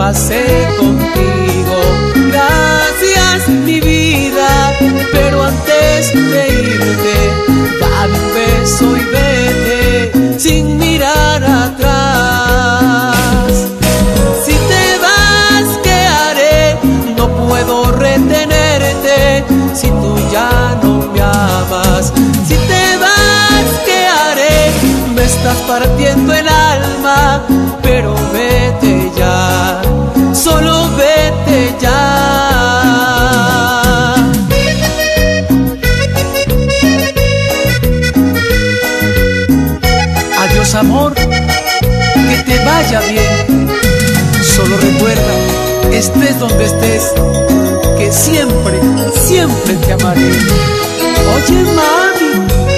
pasé contigo. Gracias, mi vida, pero antes de irte, dame un beso y vete sin mirar atrás. Si te vas, ¿qué haré? No puedo retenerte si tú ya no me amas. Si te vas, ¿qué haré? Me estás partiendo el alma, pero vete ya, solo vete ya. Adiós, amor, que te vaya bien. Solo recuerda, estés donde estés, que siempre, siempre te amaré. Oye, mami.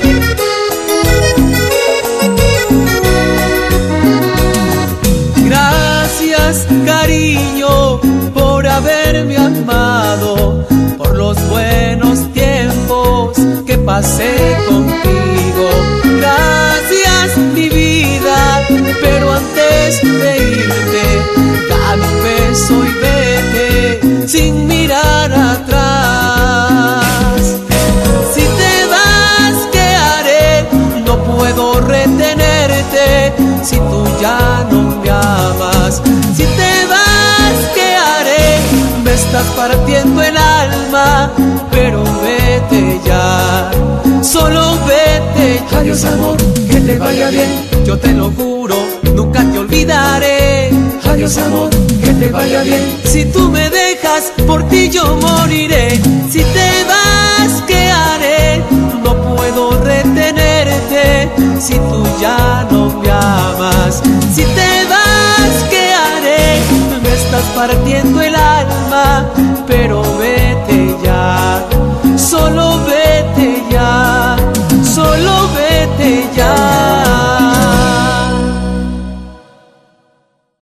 Gracias, cariño, por haberme amado, por los buenos tiempos que pasé contigo. Gracias, mi vida, pero antes de irte, dame un beso y vete sin mirar atrás. Si te vas, ¿qué haré? No puedo retenerte si tú ya no me amas. Si te vas, ¿qué haré? Me estás partiendo el alma, pero vete ya, solo vete ya. Adiós, amor, que te vaya bien. Yo te lo juro, nunca te olvidaré. Adiós, amor, que te vaya bien. Si tú me dejas, por ti yo moriré. Si te vas, ¿qué haré? No puedo retenerte si tú ya no me amas. Si te vas, ¿qué haré? Me estás partiendo el alma, pero